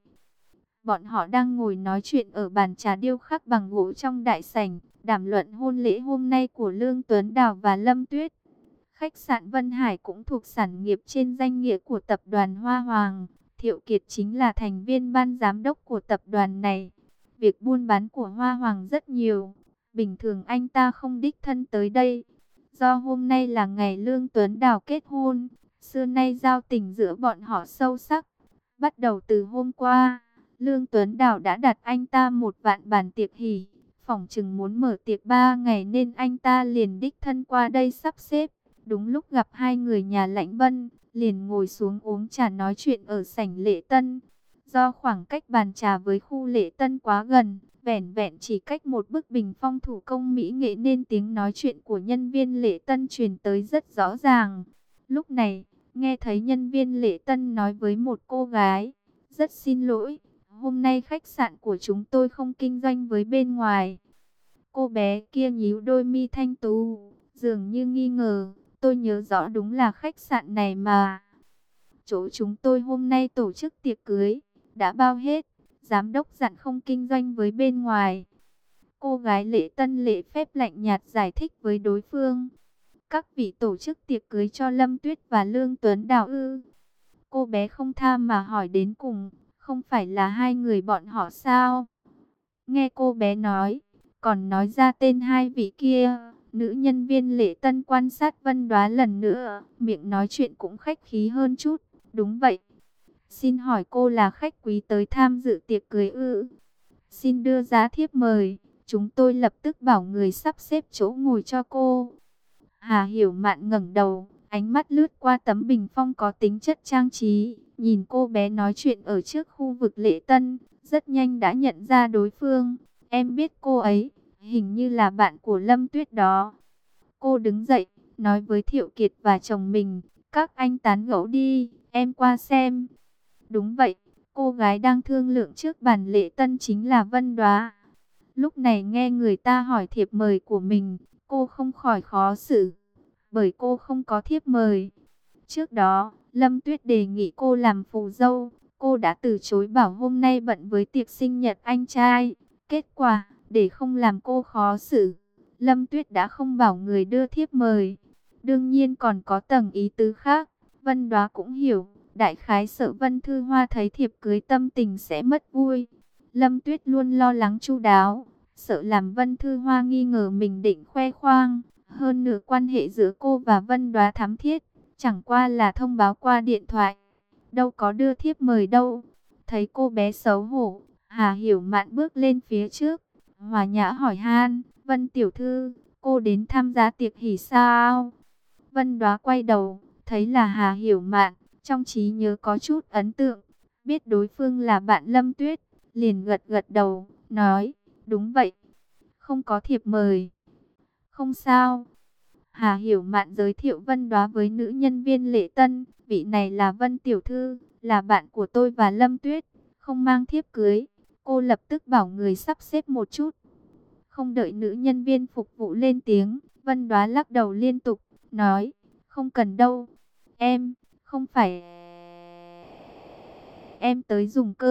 Bọn họ đang ngồi nói chuyện ở bàn trà điêu khắc bằng gỗ trong đại sảnh, đàm luận hôn lễ hôm nay của Lương Tuấn Đào và Lâm Tuyết. Khách sạn Vân Hải cũng thuộc sản nghiệp trên danh nghĩa của tập đoàn Hoa Hoàng. Thiệu Kiệt chính là thành viên ban giám đốc của tập đoàn này. Việc buôn bán của Hoa Hoàng rất nhiều. Bình thường anh ta không đích thân tới đây. Do hôm nay là ngày Lương Tuấn Đào kết hôn, xưa nay giao tình giữa bọn họ sâu sắc. Bắt đầu từ hôm qua, Lương Tuấn Đào đã đặt anh ta một vạn bàn tiệc hỷ. Phỏng chừng muốn mở tiệc ba ngày nên anh ta liền đích thân qua đây sắp xếp. Đúng lúc gặp hai người nhà Lãnh Vân, liền ngồi xuống uống trà nói chuyện ở sảnh lễ tân. Do khoảng cách bàn trà với khu lễ tân quá gần, vẻn vẹn chỉ cách một bức bình phong thủ công mỹ nghệ nên tiếng nói chuyện của nhân viên lễ tân truyền tới rất rõ ràng. Lúc này, nghe thấy nhân viên lễ tân nói với một cô gái, rất xin lỗi, hôm nay khách sạn của chúng tôi không kinh doanh với bên ngoài. Cô bé kia nhíu đôi mi thanh tú, dường như nghi ngờ, tôi nhớ rõ đúng là khách sạn này mà. Chỗ chúng tôi hôm nay tổ chức tiệc cưới, đã bao hết, giám đốc dặn không kinh doanh với bên ngoài. Cô gái lễ tân lễ phép lạnh nhạt giải thích với đối phương. Các vị tổ chức tiệc cưới cho Lâm Tuyết và Lương Tuấn Đào ư? Cô bé không tha mà hỏi đến cùng, không phải là hai người bọn họ sao? Nghe cô bé nói, còn nói ra tên hai vị kia. Nữ nhân viên lễ tân quan sát Vân Đoá lần nữa, miệng nói chuyện cũng khách khí hơn chút. Đúng vậy. Xin hỏi cô là khách quý tới tham dự tiệc cưới ư? Xin đưa giá thiếp mời, chúng tôi lập tức bảo người sắp xếp chỗ ngồi cho cô. Hà Hiểu Mạn ngẩng đầu, ánh mắt lướt qua tấm bình phong có tính chất trang trí, nhìn cô bé nói chuyện ở trước khu vực lễ tân, rất nhanh đã nhận ra đối phương. Em biết cô ấy, hình như là bạn của Lâm Tuyết đó. Cô đứng dậy, nói với Thiệu Kiệt và chồng mình, các anh tán gẫu đi, em qua xem. Đúng vậy, cô gái đang thương lượng trước bàn lễ tân chính là Vân Đoá. Lúc này nghe người ta hỏi thiệp mời của mình, cô không khỏi khó xử, bởi cô không có thiếp mời. Trước đó, Lâm Tuyết đề nghị cô làm phù dâu, cô đã từ chối bảo hôm nay bận với tiệc sinh nhật anh trai. Kết quả, để không làm cô khó xử, Lâm Tuyết đã không bảo người đưa thiếp mời. Đương nhiên còn có tầng ý tứ khác, Vân Đoá cũng hiểu, đại khái sợ Vân Thư Hoa thấy thiệp cưới tâm tình sẽ mất vui. Lâm Tuyết luôn lo lắng chu đáo, sợ làm Vân Thư Hoa nghi ngờ mình định khoe khoang. Hơn nữa quan hệ giữa cô và Vân Đoá thắm thiết, chẳng qua là thông báo qua điện thoại, đâu có đưa thiếp mời đâu. Thấy cô bé xấu hổ, Hà Hiểu Mạn bước lên phía trước, hòa nhã hỏi han, Vân tiểu thư, cô đến tham gia tiệc hỷ sao? Vân Đoá quay đầu, thấy là Hà Hiểu Mạn, trong trí nhớ có chút ấn tượng, biết đối phương là bạn Lâm Tuyết, liền gật gật đầu, nói, đúng vậy, không có thiệp mời. Không sao. Hà Hiểu Mạn giới thiệu Vân Đoá với nữ nhân viên lễ tân, vị này là Vân tiểu thư, là bạn của tôi và Lâm Tuyết, không mang thiếp cưới. Cô lập tức bảo người sắp xếp một chút. Không đợi nữ nhân viên phục vụ lên tiếng, Vân Đoá lắc đầu liên tục, nói, không cần đâu. Em, không phải... Em tới dùng cơm,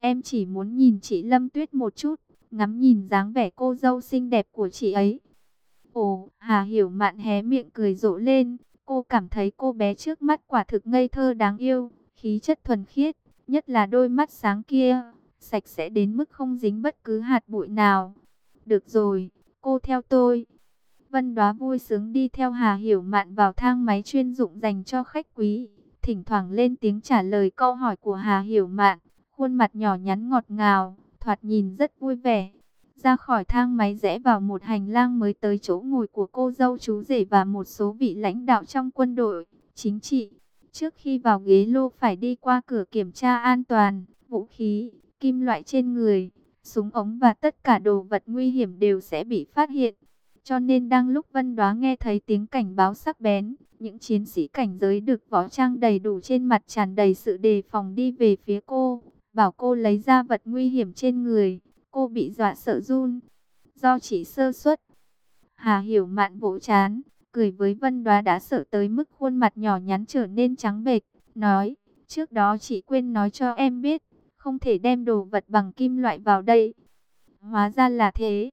Em chỉ muốn nhìn chị Lâm Tuyết một chút, ngắm nhìn dáng vẻ cô dâu xinh đẹp của chị ấy. Ồ, Hà Hiểu Mạn hé miệng cười rộ lên. Cô cảm thấy cô bé trước mắt quả thực ngây thơ đáng yêu, khí chất thuần khiết, nhất là đôi mắt sáng kia, sạch sẽ đến mức không dính bất cứ hạt bụi nào. Được rồi, cô theo tôi. Vân Đóa vui sướng đi theo Hà Hiểu Mạn vào thang máy chuyên dụng dành cho khách quý, thỉnh thoảng lên tiếng trả lời câu hỏi của Hà Hiểu Mạn, khuôn mặt nhỏ nhắn ngọt ngào, thoạt nhìn rất vui vẻ. Ra khỏi thang máy rẽ vào một hành lang mới tới chỗ ngồi của cô dâu chú rể và một số vị lãnh đạo trong quân đội, chính trị. Trước khi vào ghế lô phải đi qua cửa kiểm tra an toàn, vũ khí, kim loại trên người, súng ống và tất cả đồ vật nguy hiểm đều sẽ bị phát hiện. Cho nên đang lúc Vân Đóa nghe thấy tiếng cảnh báo sắc bén, những chiến sĩ cảnh giới được võ trang đầy đủ trên mặt tràn đầy sự đề phòng đi về phía cô, bảo cô lấy ra vật nguy hiểm trên người. Cô bị dọa sợ run, do chỉ sơ suất. Hà Hiểu Mạn vỗ chán, cười với Vân Đóa đã sợ tới mức khuôn mặt nhỏ nhắn trở nên trắng bệch, nói, trước đó chị quên nói cho em biết, không thể đem đồ vật bằng kim loại vào đây. Hóa ra là thế.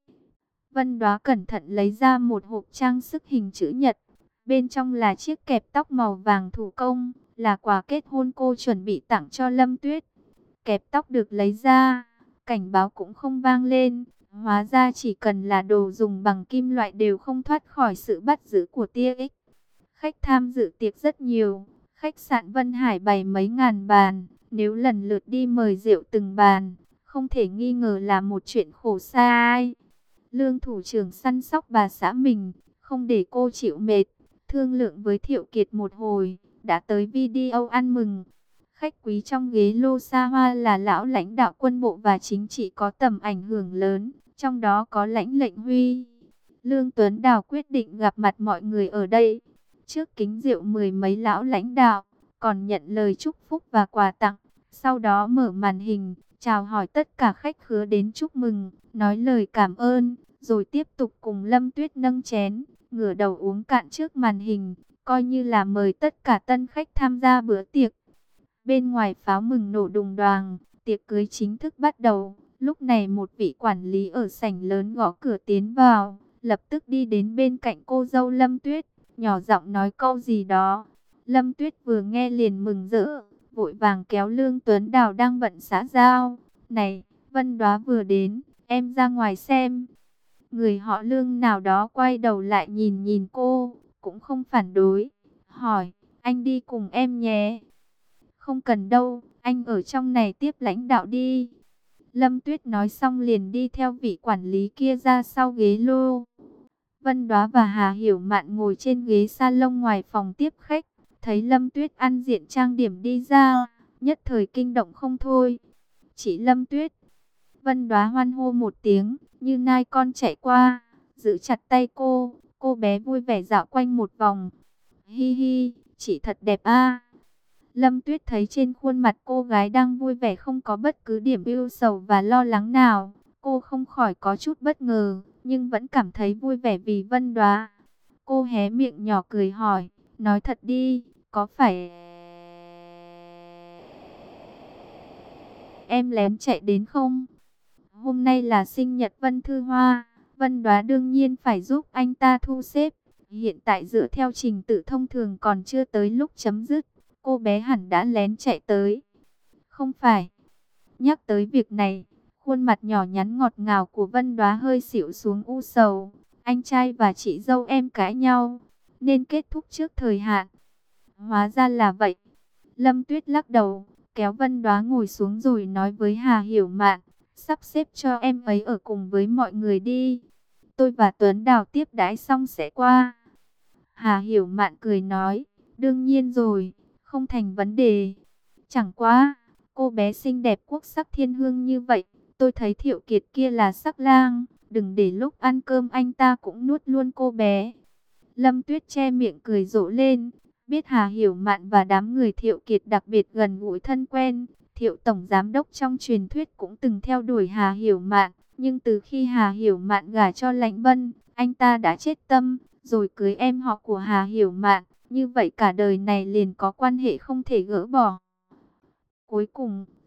Vân Đóa cẩn thận lấy ra một hộp trang sức hình chữ nhật, bên trong là chiếc kẹp tóc màu vàng thủ công, là quà kết hôn cô chuẩn bị tặng cho Lâm Tuyết. Kẹp tóc được lấy ra, cảnh báo cũng không vang lên. Hóa ra chỉ cần là đồ dùng bằng kim loại đều không thoát khỏi sự bắt giữ của tia X. Khách tham dự tiệc rất nhiều. Khách sạn Vân Hải bày mấy ngàn bàn. Nếu lần lượt đi mời rượu từng bàn, không thể nghi ngờ là một chuyện khổ sai. Lương thủ trưởng săn sóc bà xã mình, không để cô chịu mệt. Thương lượng với Thiệu Kiệt một hồi, đã tới video ăn mừng. Khách quý trong ghế lô xa hoa là lão lãnh đạo quân bộ và chính trị có tầm ảnh hưởng lớn, trong đó có lãnh lệnh Huy. Lương Tuấn Đào quyết định gặp mặt mọi người ở đây. Trước kính rượu mười mấy lão lãnh đạo, còn nhận lời chúc phúc và quà tặng. Sau đó mở màn hình, chào hỏi tất cả khách khứa đến chúc mừng, nói lời cảm ơn, rồi tiếp tục cùng Lâm Tuyết nâng chén, ngửa đầu uống cạn trước màn hình, coi như là mời tất cả tân khách tham gia bữa tiệc. Bên ngoài pháo mừng nổ đùng đoàng, tiệc cưới chính thức bắt đầu. Lúc này một vị quản lý ở sảnh lớn gõ cửa tiến vào, lập tức đi đến bên cạnh cô dâu Lâm Tuyết, nhỏ giọng nói câu gì đó. Lâm Tuyết vừa nghe liền mừng rỡ, vội vàng kéo Lương Tuấn Đào đang bận xã giao. Này, Vân Đóa vừa đến, em ra ngoài xem. Người họ Lương nào đó quay đầu lại nhìn nhìn cô, cũng không phản đối, hỏi, anh đi cùng em nhé. Không cần đâu, anh ở trong này tiếp lãnh đạo đi. Lâm Tuyết nói xong liền đi theo vị quản lý kia ra sau ghế lô. Vân Đóa và Hà Hiểu Mạn ngồi trên ghế salon ngoài phòng tiếp khách. Thấy Lâm Tuyết ăn diện trang điểm đi ra, nhất thời kinh động không thôi. Chị Lâm Tuyết. Vân Đóa hoan hô một tiếng, như nai con chạy qua, giữ chặt tay cô. Cô bé vui vẻ dạo quanh một vòng. Hi hi, chị thật đẹp a. Lâm Tuyết thấy trên khuôn mặt cô gái đang vui vẻ không có bất cứ điểm ưu sầu và lo lắng nào. Cô không khỏi có chút bất ngờ, nhưng vẫn cảm thấy vui vẻ vì Vân Đóa. Cô hé miệng nhỏ cười hỏi, nói thật đi, có phải em lén chạy đến không? Hôm nay là sinh nhật Vân Thư Hoa, Vân Đóa đương nhiên phải giúp anh ta thu xếp. Hiện tại dựa theo trình tự thông thường còn chưa tới lúc chấm dứt. Cô bé hẳn đã lén chạy tới. Không phải. Nhắc tới việc này, khuôn mặt nhỏ nhắn ngọt ngào của Vân Đóa hơi xịu xuống u sầu. Anh trai và chị dâu em cãi nhau, nên kết thúc trước thời hạn. Hóa ra là vậy. Lâm Tuyết lắc đầu, kéo Vân Đóa ngồi xuống rồi nói với Hà Hiểu Mạn, sắp xếp cho em ấy ở cùng với mọi người đi. Tôi và Tuấn Đào tiếp đãi xong sẽ qua. Hà Hiểu Mạn cười nói, đương nhiên rồi, không thành vấn đề. Chẳng quá, cô bé xinh đẹp quốc sắc thiên hương như vậy, tôi thấy Thiệu Kiệt kia là sắc lang, đừng để lúc ăn cơm anh ta cũng nuốt luôn cô bé. Lâm Tuyết che miệng cười rộ lên, biết Hà Hiểu Mạn và đám người Thiệu Kiệt đặc biệt gần gũi thân quen. Thiệu Tổng Giám Đốc trong truyền thuyết cũng từng theo đuổi Hà Hiểu Mạn, nhưng từ khi Hà Hiểu Mạn gả cho Lãnh Bân, anh ta đã chết tâm, rồi cưới em họ của Hà Hiểu Mạn. Như vậy cả đời này liền có quan hệ không thể gỡ bỏ. Cuối cùng,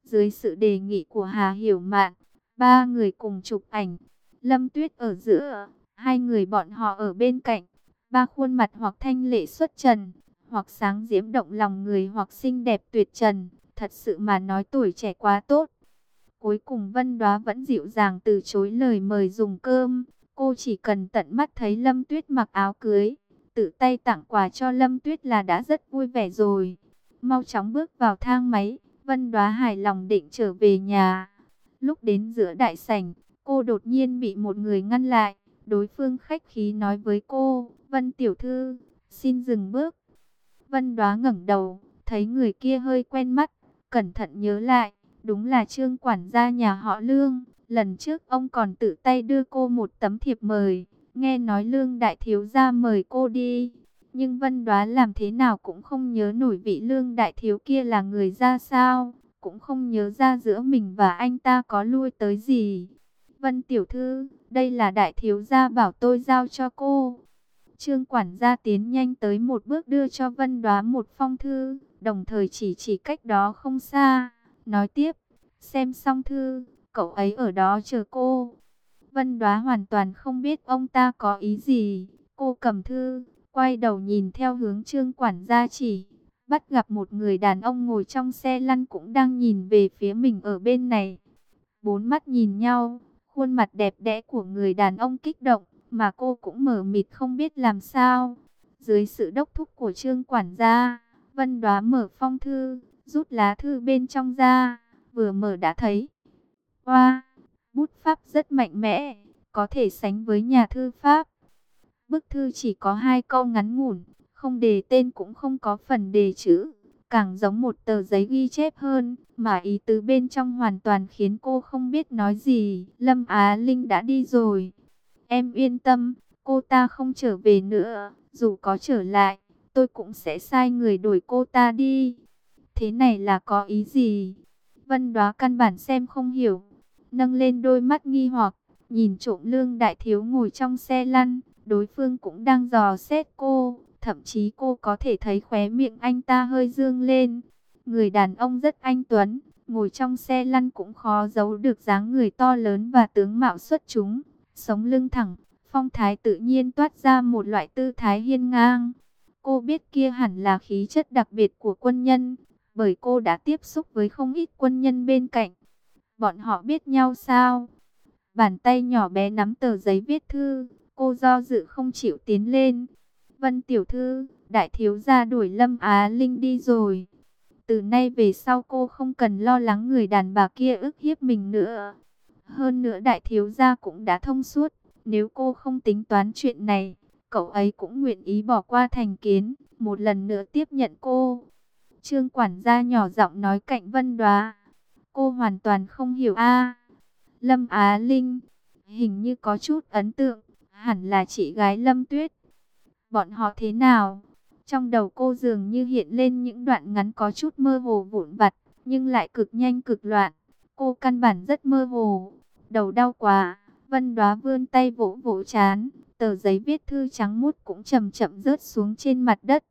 Dưới sự đề nghị của Hà Hiểu Mạn, ba người cùng chụp ảnh. Lâm Tuyết ở giữa, hai người bọn họ ở bên cạnh. Ba khuôn mặt hoặc thanh lệ xuất trần, hoặc sáng diễm động lòng người, hoặc xinh đẹp tuyệt trần. Thật sự mà nói tuổi trẻ quá tốt. Cuối cùng Vân Đóa vẫn dịu dàng từ chối lời mời dùng cơm. Cô chỉ cần tận mắt thấy Lâm Tuyết mặc áo cưới, tự tay tặng quà cho Lâm Tuyết là đã rất vui vẻ rồi. Mau chóng bước vào thang máy, Vân Đóa hài lòng định trở về nhà. Lúc đến giữa đại sảnh, cô đột nhiên bị một người ngăn lại. Đối phương khách khí nói với cô, Vân tiểu thư, xin dừng bước. Vân Đóa ngẩng đầu, thấy người kia hơi quen mắt, cẩn thận nhớ lại, đúng là Trương quản gia nhà họ Lương. Lần trước ông còn tự tay đưa cô một tấm thiệp mời, nghe nói Lương đại thiếu gia mời cô đi. Nhưng Vân Đóa làm thế nào cũng không nhớ nổi vị Lương đại thiếu kia là người ra sao, cũng không nhớ ra giữa mình và anh ta có lui tới gì. Vân tiểu thư, đây là đại thiếu gia bảo tôi giao cho cô. Trương quản gia tiến nhanh tới một bước đưa cho Vân Đóa một phong thư, đồng thời chỉ chỉ cách đó không xa, nói tiếp, xem xong thư, cậu ấy ở đó chờ cô. Vân Đóa hoàn toàn không biết ông ta có ý gì, cô cầm thư, quay đầu nhìn theo hướng Trương quản gia chỉ, bắt gặp một người đàn ông ngồi trong xe lăn cũng đang nhìn về phía mình ở bên này. Bốn mắt nhìn nhau, khuôn mặt đẹp đẽ của người đàn ông kích động, mà cô cũng mờ mịt không biết làm sao. Dưới sự đốc thúc của Trương quản gia, Vân Đóa mở phong thư, rút lá thư bên trong ra, vừa mở đã thấy. Wow, bút pháp rất mạnh mẽ, có thể sánh với nhà thư pháp. Bức thư chỉ có hai câu ngắn ngủn, không đề tên cũng không có phần đề chữ, càng giống một tờ giấy ghi chép hơn, mà ý tứ bên trong hoàn toàn khiến cô không biết nói gì. Lâm Á Linh đã đi rồi. Em yên tâm, cô ta không trở về nữa, dù có trở lại, tôi cũng sẽ sai người đuổi cô ta đi. Thế này là có ý gì? Vân Đóa căn bản xem không hiểu, nâng lên đôi mắt nghi hoặc, nhìn trộm Lương đại thiếu ngồi trong xe lăn, đối phương cũng đang dò xét cô, thậm chí cô có thể thấy khóe miệng anh ta hơi dương lên. Người đàn ông rất anh tuấn, ngồi trong xe lăn cũng khó giấu được dáng người to lớn và tướng mạo xuất chúng, sống lưng thẳng, phong thái tự nhiên toát ra một loại tư thái hiên ngang. Cô biết kia hẳn là khí chất đặc biệt của quân nhân, bởi cô đã tiếp xúc với không ít quân nhân bên cạnh. Bọn họ biết nhau sao? Bàn tay nhỏ bé nắm tờ giấy viết thư, cô do dự không chịu tiến lên. Vân tiểu thư, đại thiếu gia đuổi Lâm Á Linh đi rồi. Từ nay về sau cô không cần lo lắng người đàn bà kia ức hiếp mình nữa. Hơn nữa đại thiếu gia cũng đã thông suốt, nếu cô không tính toán chuyện này, cậu ấy cũng nguyện ý bỏ qua thành kiến, một lần nữa tiếp nhận cô. Trương quản gia nhỏ giọng nói cạnh Vân Đóa. Cô hoàn toàn không hiểu a. Lâm Á Linh, hình như có chút ấn tượng, hẳn là chị gái Lâm Tuyết. Bọn họ thế nào? Trong đầu cô dường như hiện lên những đoạn ngắn có chút mơ hồ vụn vặt, nhưng lại cực nhanh cực loạn. Cô căn bản rất mơ hồ, đầu đau quá. Vân Đóa vươn tay vỗ vỗ trán, tờ giấy viết thư trắng muốt cũng chậm chậm rớt xuống trên mặt đất.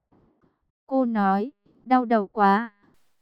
Cô nói, đau đầu quá.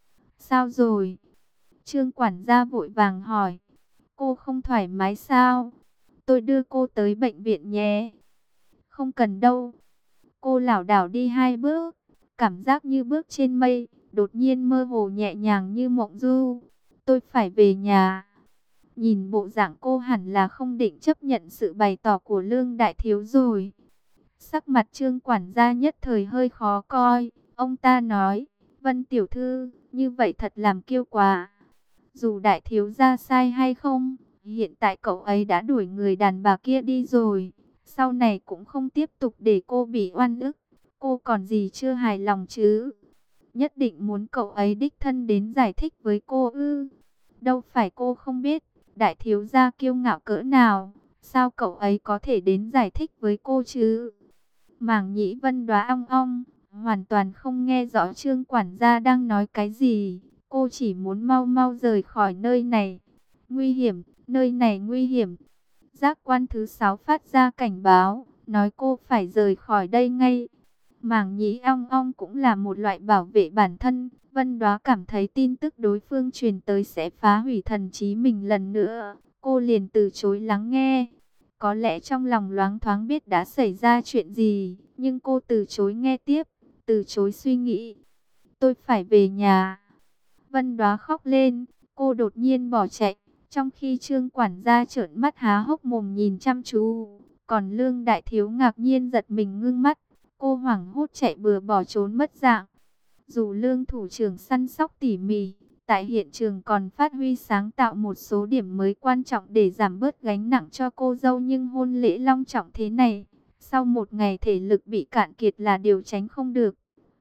Sao rồi? Trương quản gia vội vàng hỏi. Cô không thoải mái sao? Tôi đưa cô tới bệnh viện nhé. Không cần đâu. Cô lảo đảo đi hai bước, cảm giác như bước trên mây, đột nhiên mơ hồ nhẹ nhàng như mộng du. Tôi phải về nhà. Nhìn bộ dạng cô hẳn là không định chấp nhận sự bày tỏ của Lương đại thiếu rồi. Sắc mặt Trương quản gia nhất thời hơi khó coi. Ông ta nói, Vân tiểu thư, như vậy thật làm kiêu quá. Dù đại thiếu gia sai hay không, hiện tại cậu ấy đã đuổi người đàn bà kia đi rồi. Sau này cũng không tiếp tục để cô bị oan ức. Cô còn gì chưa hài lòng chứ? Nhất định muốn cậu ấy đích thân đến giải thích với cô ư? Đâu phải cô không biết, đại thiếu gia kiêu ngạo cỡ nào. Sao cậu ấy có thể đến giải thích với cô chứ? Mảng nhĩ Vân Đóa ong ong, hoàn toàn không nghe rõ Trương quản gia đang nói cái gì. Cô chỉ muốn mau mau rời khỏi nơi này. Nguy hiểm, nơi này nguy hiểm. Giác quan thứ sáu phát ra cảnh báo, nói cô phải rời khỏi đây ngay. Màng nhĩ ong ong cũng là một loại bảo vệ bản thân. Vân Đoá cảm thấy tin tức đối phương truyền tới sẽ phá hủy thần trí mình lần nữa. Cô liền từ chối lắng nghe. Có lẽ trong lòng loáng thoáng biết đã xảy ra chuyện gì, nhưng cô từ chối nghe tiếp, từ chối suy nghĩ. Tôi phải về nhà. Vân Đoá khóc lên, cô đột nhiên bỏ chạy, trong khi Trương quản gia trợn mắt há hốc mồm nhìn chăm chú, còn Lương Đại Thiếu ngạc nhiên giật mình ngưng mắt, cô hoảng hốt chạy bừa bỏ trốn mất dạng. Dù Lương thủ trưởng săn sóc tỉ mỉ, tại hiện trường còn phát huy sáng tạo một số điểm mới quan trọng để giảm bớt gánh nặng cho cô dâu, nhưng hôn lễ long trọng thế này, sau một ngày thể lực bị cạn kiệt là điều tránh không được.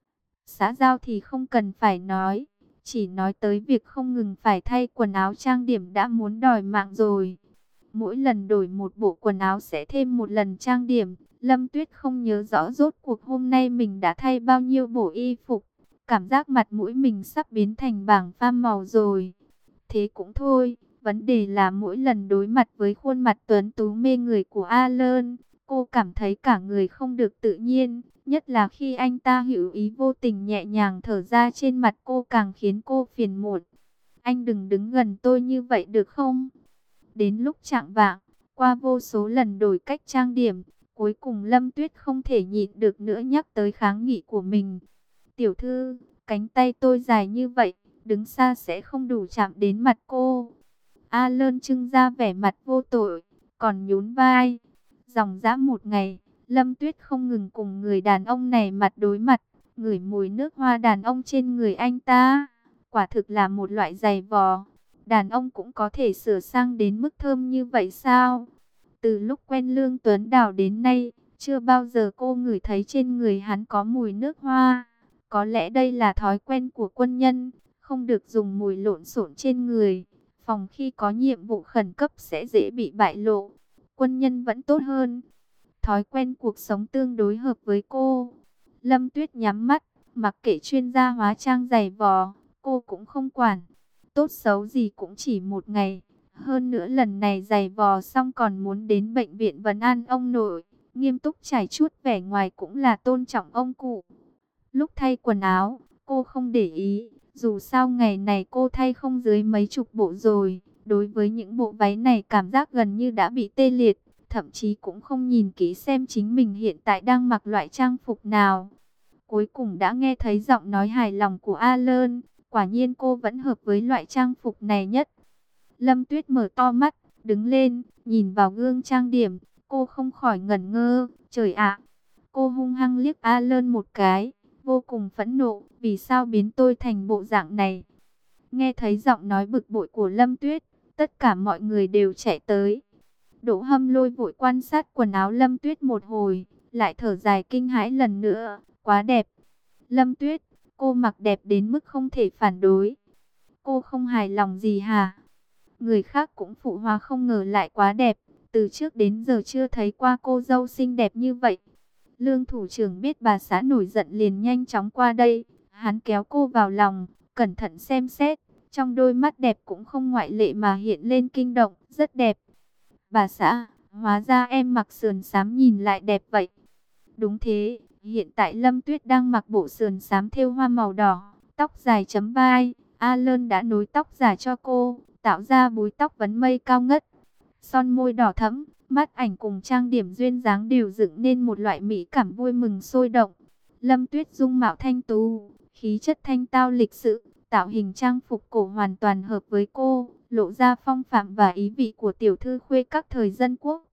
Xã giao thì không cần phải nói, chỉ nói tới việc không ngừng phải thay quần áo trang điểm đã muốn đòi mạng rồi. Mỗi lần đổi một bộ quần áo sẽ thêm một lần trang điểm. Lâm Tuyết không nhớ rõ rốt cuộc hôm nay mình đã thay bao nhiêu bộ y phục. Cảm giác mặt mũi mình sắp biến thành bảng pham màu rồi. Thế cũng thôi, vấn đề là mỗi lần đối mặt với khuôn mặt tuấn tú mê người của Alan, cô cảm thấy cả người không được tự nhiên. Nhất là khi anh ta hữu ý vô tình nhẹ nhàng thở ra trên mặt cô càng khiến cô phiền muộn. Anh đừng đứng gần tôi như vậy được không? Đến lúc chạng vạng, qua vô số lần đổi cách trang điểm, cuối cùng Lâm Tuyết không thể nhịn được nữa nhắc tới kháng nghị của mình. Tiểu thư, cánh tay tôi dài như vậy, đứng xa sẽ không đủ chạm đến mặt cô. Alan trưng ra vẻ mặt vô tội, còn nhún vai. Dòng dã một ngày, Lâm Tuyết không ngừng cùng người đàn ông này mặt đối mặt, ngửi mùi nước hoa đàn ông trên người anh ta. Quả thực là một loại giày vò. Đàn ông cũng có thể sửa sang đến mức thơm như vậy sao? Từ lúc quen Lương Tuấn Đào đến nay, chưa bao giờ cô ngửi thấy trên người hắn có mùi nước hoa. Có lẽ đây là thói quen của quân nhân, không được dùng mùi lộn xộn trên người. Phòng khi có nhiệm vụ khẩn cấp sẽ dễ bị bại lộ. Quân nhân vẫn tốt hơn. Thói quen cuộc sống tương đối hợp với cô. Lâm Tuyết nhắm mắt, mặc kệ chuyên gia hóa trang giày vò, cô cũng không quản. Tốt xấu gì cũng chỉ một ngày. Hơn nữa lần này giày vò xong còn muốn đến bệnh viện vấn an ông nội. Nghiêm túc trải chuốt vẻ ngoài cũng là tôn trọng ông cụ. Lúc thay quần áo, cô không để ý. Dù sao ngày này cô thay không dưới mấy chục bộ rồi. Đối với những bộ váy này cảm giác gần như đã bị tê liệt. Thậm chí cũng không nhìn kỹ xem chính mình hiện tại đang mặc loại trang phục nào. Cuối cùng đã nghe thấy giọng nói hài lòng của Alan. Quả nhiên cô vẫn hợp với loại trang phục này nhất. Lâm Tuyết mở to mắt, đứng lên, nhìn vào gương trang điểm. Cô không khỏi ngẩn ngơ. Trời ạ! Cô hung hăng liếc Alan một cái, vô cùng phẫn nộ. Vì sao biến tôi thành bộ dạng này? Nghe thấy giọng nói bực bội của Lâm Tuyết, tất cả mọi người đều chạy tới. Đỗ Hâm Lôi vội quan sát quần áo Lâm Tuyết một hồi, lại thở dài kinh hãi lần nữa. Quá đẹp! Lâm Tuyết, cô mặc đẹp đến mức không thể phản đối. Cô không hài lòng gì hả? Người khác cũng phụ hòa không ngờ lại quá đẹp. Từ trước đến giờ chưa thấy qua cô dâu xinh đẹp như vậy. Lương thủ trưởng biết bà xã nổi giận liền nhanh chóng qua đây. Hắn kéo cô vào lòng, cẩn thận xem xét. Trong đôi mắt đẹp cũng không ngoại lệ mà hiện lên kinh động, rất đẹp. Bà xã, hóa ra em mặc sườn xám nhìn lại đẹp vậy. Đúng thế, hiện tại Lâm Tuyết đang mặc bộ sườn xám thêu hoa màu đỏ, tóc dài chấm vai. Alan đã nối tóc giả cho cô, tạo ra búi tóc vấn mây cao ngất. Son môi đỏ thẫm, mắt ảnh cùng trang điểm duyên dáng đều dựng nên một loại mỹ cảm vui mừng sôi động. Lâm Tuyết dung mạo thanh tú, khí chất thanh tao lịch sự, tạo hình trang phục cổ hoàn toàn hợp với cô, lộ ra phong phạm và ý vị của tiểu thư khuê các thời dân quốc.